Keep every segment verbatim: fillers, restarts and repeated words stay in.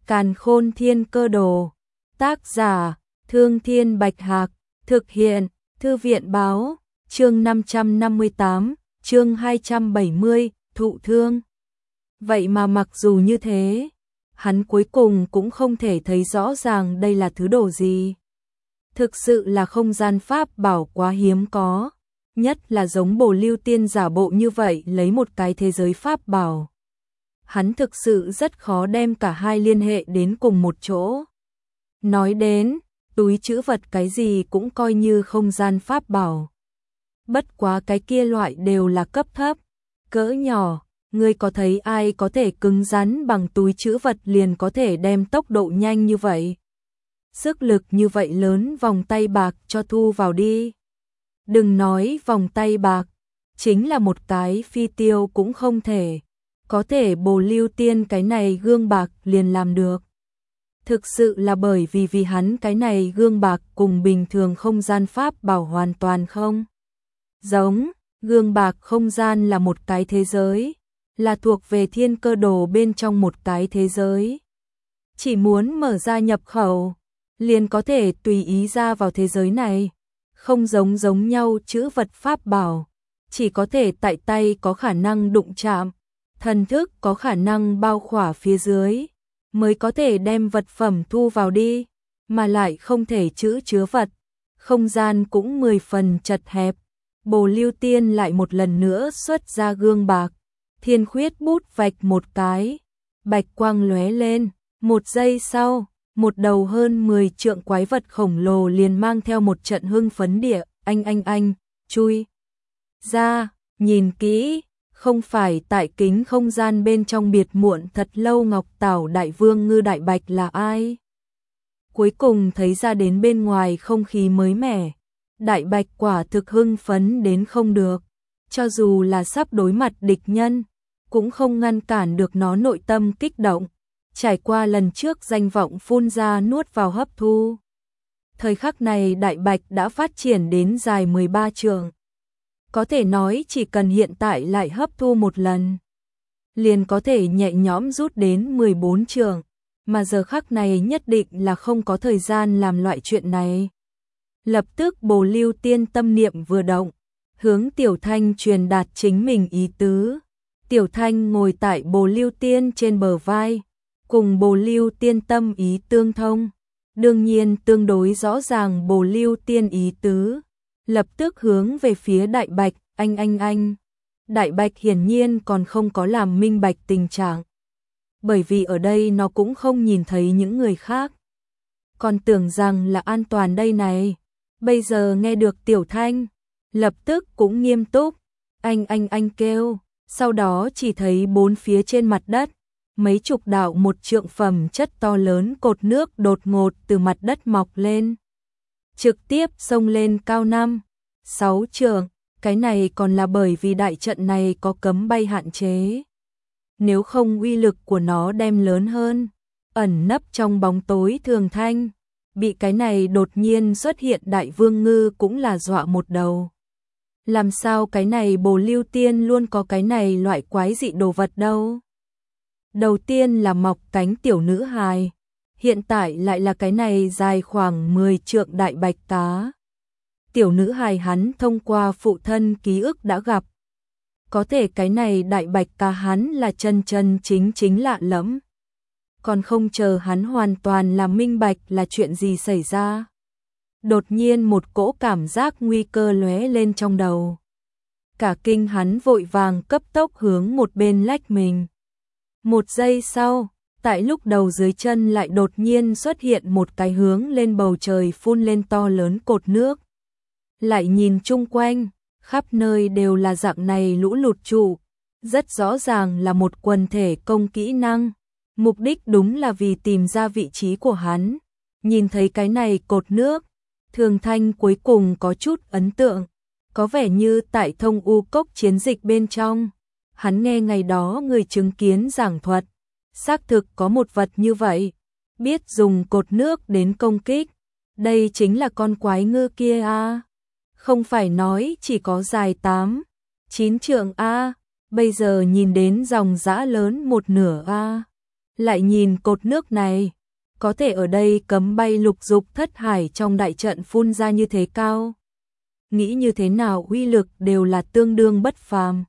Càn Khôn Thiên Cơ Đồ. Tác giả: Thương Thiên Bạch Hạc. Thực hiện: Thư viện báo. Chương năm trăm năm mươi tám, chương hai trăm bảy mươi, thụ thương. Vậy mà mặc dù như thế, hắn cuối cùng cũng không thể thấy rõ ràng đây là thứ đồ gì. Thực sự là không gian pháp bảo quá hiếm có, nhất là giống Bồ Lưu Tiên giả bộ như vậy lấy một cái thế giới pháp bảo. Hắn thực sự rất khó đem cả hai liên hệ đến cùng một chỗ. Nói đến, túi trữ vật cái gì cũng coi như không gian pháp bảo. Bất quá cái kia loại đều là cấp thấp, cỡ nhỏ, ngươi có thấy ai có thể cứng rắn bằng túi trữ vật liền có thể đem tốc độ nhanh như vậy. Sức lực như vậy lớn vòng tay bạc cho thu vào đi. Đừng nói vòng tay bạc, chính là một cái phi tiêu cũng không thể. Có thể Bồ Lưu Tiên cái này gương bạc liền làm được. Thực sự là bởi vì vì hắn cái này gương bạc cùng bình thường không gian pháp bảo hoàn toàn không giống. Gương bạc không gian là một cái thế giới, là thuộc về thiên cơ đồ bên trong một cái thế giới. Chỉ muốn mở ra nhập khẩu, liền có thể tùy ý ra vào thế giới này. Không giống giống nhau chữ vật pháp bảo, chỉ có thể tại tay có khả năng đụng chạm, thần thức có khả năng bao khỏa phía dưới, mới có thể đem vật phẩm thu vào đi, mà lại không thể trữ chứa vật. Không gian cũng mười phần chật hẹp. Bồ Lưu Tiên lại một lần nữa xuất ra gương bạc, thiên khuyết bút vạch một cái, bạch quang lóe lên, một giây sau, một đầu hơn mười trượng quái vật khổng lồ liền mang theo một trận hưng phấn địa, anh anh anh, chui ra, nhìn kỹ, không phải tại kính không gian bên trong biệt muộn thật lâu Ngọc Tảo Đại Vương Ngư Đại Bạch là ai? Cuối cùng thấy ra đến bên ngoài không khí mới mẻ. Đại Bạch quả thực hưng phấn đến không được, cho dù là sắp đối mặt địch nhân, cũng không ngăn cản được nó nội tâm kích động, trải qua lần trước danh vọng phun ra nuốt vào hấp thu. Thời khắc này Đại Bạch đã phát triển đến dài mười ba trượng. Có thể nói chỉ cần hiện tại lại hấp thu một lần, liền có thể nhẹ nhõm rút đến mười bốn trượng, mà giờ khắc này nhất định là không có thời gian làm loại chuyện này. Lập tức Bồ Lưu Tiên tâm niệm vừa động, hướng Tiểu Thanh truyền đạt chính mình ý tứ. Tiểu Thanh ngồi tại Bồ Lưu Tiên trên bờ vai, cùng Bồ Lưu Tiên tâm ý tương thông, đương nhiên tương đối rõ ràng Bồ Lưu Tiên ý tứ. Lập tức hướng về phía Đại Bạch, anh anh anh. Đại Bạch hiển nhiên còn không có làm minh bạch tình trạng, bởi vì ở đây nó cũng không nhìn thấy những người khác, còn tưởng rằng là an toàn đây này. Bây giờ nghe được Tiểu Thanh, lập tức cũng nghiêm túc, anh anh anh kêu, sau đó chỉ thấy bốn phía trên mặt đất, mấy chục đạo một trượng phẩm chất to lớn cột nước đột ngột từ mặt đất mọc lên, trực tiếp xông lên cao năm, sáu trượng, cái này còn là bởi vì đại trận này có cấm bay hạn chế. Nếu không uy lực của nó đem lớn hơn, ẩn nấp trong bóng tối thường thanh. Bị cái này đột nhiên xuất hiện Đại Vương Ngư cũng là dọa một đầu. Làm sao cái này Bồ Lưu Tiên luôn có cái này loại quái dị đồ vật đâu? Đầu tiên là mọc cánh tiểu nữ hài, hiện tại lại là cái này dài khoảng mười trượng đại bạch cá. Tiểu nữ hài hắn thông qua phụ thân ký ức đã gặp. Có thể cái này đại bạch cá hắn là chân chân chính chính lạ lẫm. Còn không chờ hắn hoàn toàn là minh bạch là chuyện gì xảy ra. Đột nhiên một cỗ cảm giác nguy cơ lóe lên trong đầu. Cả kinh hắn vội vàng cấp tốc hướng một bên lách mình. Một giây sau, tại lúc đầu dưới chân lại đột nhiên xuất hiện một cái hướng lên bầu trời phun lên to lớn cột nước. Lại nhìn chung quanh, khắp nơi đều là dạng này lũ lụt trụ. Rất rõ ràng là một quần thể công kỹ năng. Mục đích đúng là vì tìm ra vị trí của hắn. Nhìn thấy cái này cột nước, Thường Thanh cuối cùng có chút ấn tượng. Có vẻ như tại Thông U Cốc chiến dịch bên trong, hắn nghe ngày đó người chứng kiến giảng thuật, xác thực có một vật như vậy, biết dùng cột nước đến công kích. Đây chính là con quái ngư kia a. Không phải nói chỉ có dài tám, chín trượng a, bây giờ nhìn đến dòng dã lớn một nửa a. lại nhìn cột nước này, có thể ở đây cấm bay lục dục thất hải trong đại trận phun ra như thế cao. Nghĩ như thế nào uy lực đều là tương đương bất phàm.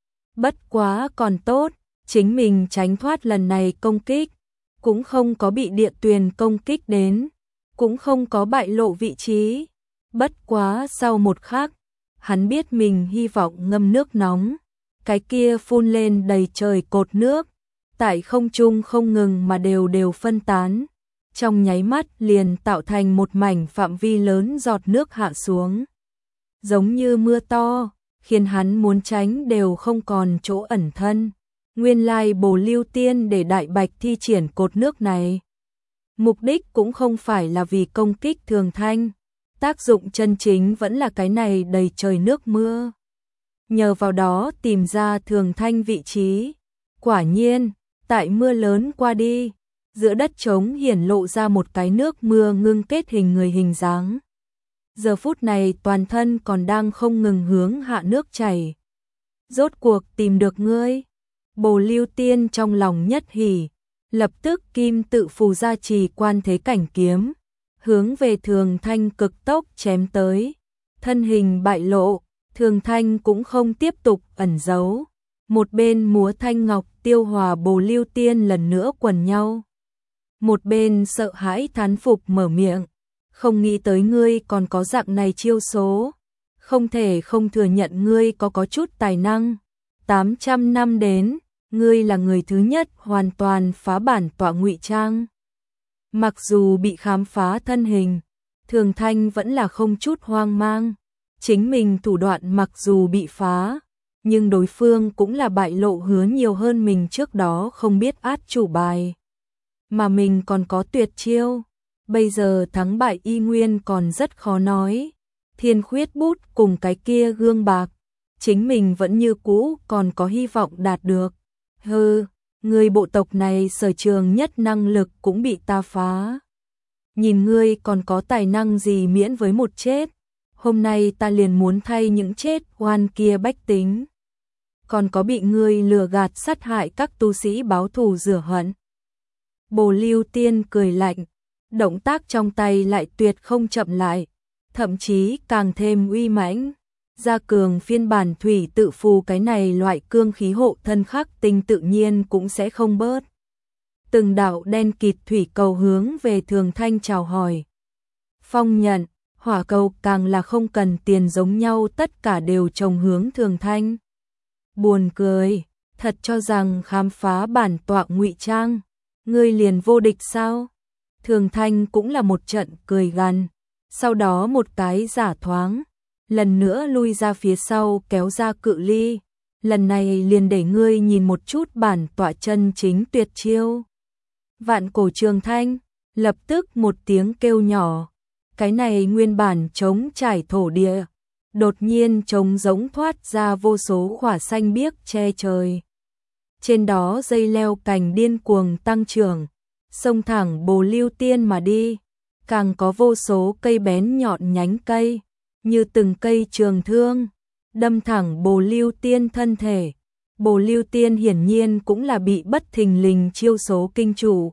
Bất quá còn tốt, chính mình tránh thoát lần này công kích, cũng không có bị địa tuyền công kích đến, cũng không có bại lộ vị trí. Bất quá sau một khắc, hắn biết mình hy vọng ngâm nước nóng, cái kia phun lên đầy trời cột nước, tại không trung không ngừng mà đều đều phân tán, trong nháy mắt liền tạo thành một mảnh phạm vi lớn giọt nước hạ xuống, giống như mưa to, khiến hắn muốn tránh đều không còn chỗ ẩn thân. Nguyên lai Bồ Lưu Tiên để Đại Bạch thi triển cột nước này, mục đích cũng không phải là vì công kích Thường Thanh, tác dụng chân chính vẫn là cái này đầy trời nước mưa. Nhờ vào đó tìm ra Thường Thanh vị trí. Quả nhiên, tại mưa lớn qua đi, giữa đất trống hiển lộ ra một cái nước mưa ngưng kết hình người hình dáng. Giờ phút này toàn thân còn đang không ngừng hướng hạ nước chảy. Rốt cuộc tìm được ngươi. Bồ Lưu Tiên trong lòng nhất hỉ, lập tức kim tự phù ra trì quan thế cảnh kiếm, hướng về Thường Thanh cực tốc chém tới. Thân hình bại lộ, Thường Thanh cũng không tiếp tục ẩn giấu. Một bên múa thanh ngọc tiêu hòa Bồ Lưu Tiên lần nữa quần nhau. Một bên sợ hãi thán phục mở miệng, không nghĩ tới ngươi còn có dạng này chiêu số, không thể không thừa nhận ngươi có có chút tài năng. tám trăm năm đến, ngươi là người thứ nhất hoàn toàn phá bản tọa ngụy trang. Mặc dù bị khám phá thân hình, Thường Thanh vẫn là không chút hoang mang. Chính mình thủ đoạn mặc dù bị phá, nhưng đối phương cũng là bại lộ hứa nhiều hơn mình trước đó không biết át chủ bài. Mà mình còn có tuyệt chiêu, bây giờ thắng bại y nguyên còn rất khó nói. Thiên khuyết bút cùng cái kia gương bạc, chính mình vẫn như cũ còn có hy vọng đạt được. Hừ, người bộ tộc này sở trường nhất năng lực cũng bị ta phá. Nhìn ngươi còn có tài năng gì miễn với một chết. Hôm nay ta liền muốn thay những chết oan kia bách tính. Còn có bị ngươi lừa gạt sát hại các tu sĩ báo thù rửa hận. Bồ Lưu Tiên cười lạnh, động tác trong tay lại tuyệt không chậm lại, thậm chí càng thêm uy mãnh. Gia cường phiên bản thủy tự phù, cái này loại cương khí hộ thân khắc tinh tự nhiên cũng sẽ không bớt. Từng đạo đen kịt thủy cầu hướng về Thường Thanh chào hỏi. Phong nhận, hỏa cầu càng là không cần tiền giống nhau, tất cả đều trồng hướng Thường Thanh. Buồn cười, thật cho rằng khám phá bản tọa ngụy trang, ngươi liền vô địch sao? Thường Thanh cũng là một trận cười gằn, sau đó một cái giả thoáng, lần nữa lui ra phía sau kéo ra cự ly, lần này liền để ngươi nhìn một chút bản tọa chân chính tuyệt chiêu. Vạn cổ Trường Thanh, lập tức một tiếng kêu nhỏ, cái này nguyên bản trống trải thổ địa, đột nhiên trống rỗng thoát ra vô số khỏa xanh biếc che trời. Trên đó dây leo cành điên cuồng tăng trưởng, xông thẳng Bồ Lưu Tiên mà đi, càng có vô số cây bén nhọn nhánh cây, như từng cây trường thương, đâm thẳng Bồ Lưu Tiên thân thể. Bồ Lưu Tiên hiển nhiên cũng là bị bất thình lình chiêu số kinh chủ.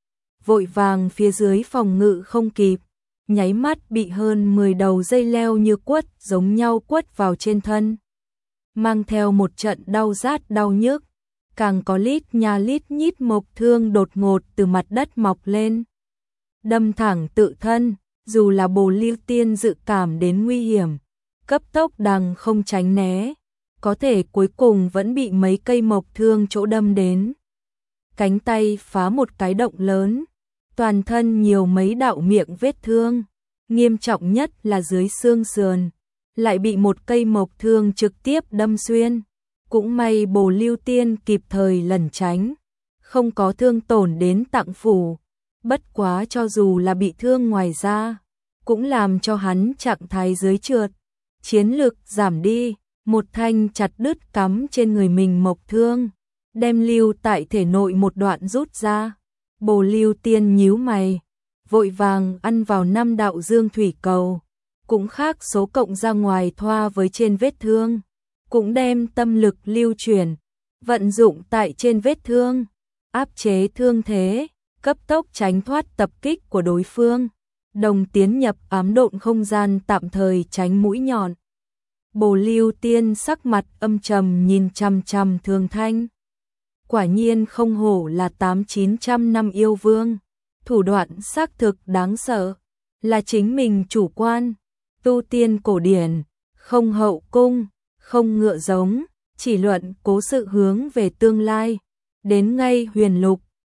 Vội vàng phía dưới phòng ngự không kịp, nháy mắt bị hơn mười đầu dây leo như quất giống nhau quất vào trên thân. Mang theo một trận đau rát đau nhức, càng có lít nha lít nhít mộc thương đột ngột từ mặt đất mọc lên. Đâm thẳng tự thân, dù là Bồ Lưu Tiên dự cảm đến nguy hiểm, cấp tốc đằng không tránh né, có thể cuối cùng vẫn bị mấy cây mộc thương chỗ đâm đến. Cánh tay phá một cái động lớn, toàn thân nhiều mấy đạo miệng vết thương, nghiêm trọng nhất là dưới xương sườn, lại bị một cây mộc thương trực tiếp đâm xuyên. Cũng may Bồ Lưu Tiên kịp thời lẩn tránh, không có thương tổn đến tạng phủ, bất quá cho dù là bị thương ngoài ra, cũng làm cho hắn trạng thái dưới trượt, chiến lực giảm đi, một thanh chặt đứt cắm trên người mình mộc thương, đem lưu tại thể nội một đoạn rút ra. Bồ Lưu Tiên nhíu mày, vội vàng ăn vào năm đạo dương thủy cầu, cũng khác số cộng ra ngoài thoa với trên vết thương, cũng đem tâm lực lưu chuyển, vận dụng tại trên vết thương. áp chế thương thế, cấp tốc tránh thoát tập kích của đối phương, đồng tiến nhập ám độn không gian tạm thời tránh mũi nhọn. Bồ Lưu Tiên sắc mặt âm trầm nhìn chằm chằm Thường Thanh. Quả nhiên không hổ là tám chín trăm năm yêu vương, thủ đoạn xác thực đáng sợ, là chính mình chủ quan, tu tiên cổ điển, không hậu cung, không ngựa giống, chỉ luận cố sự hướng về tương lai, đến ngay huyền lục,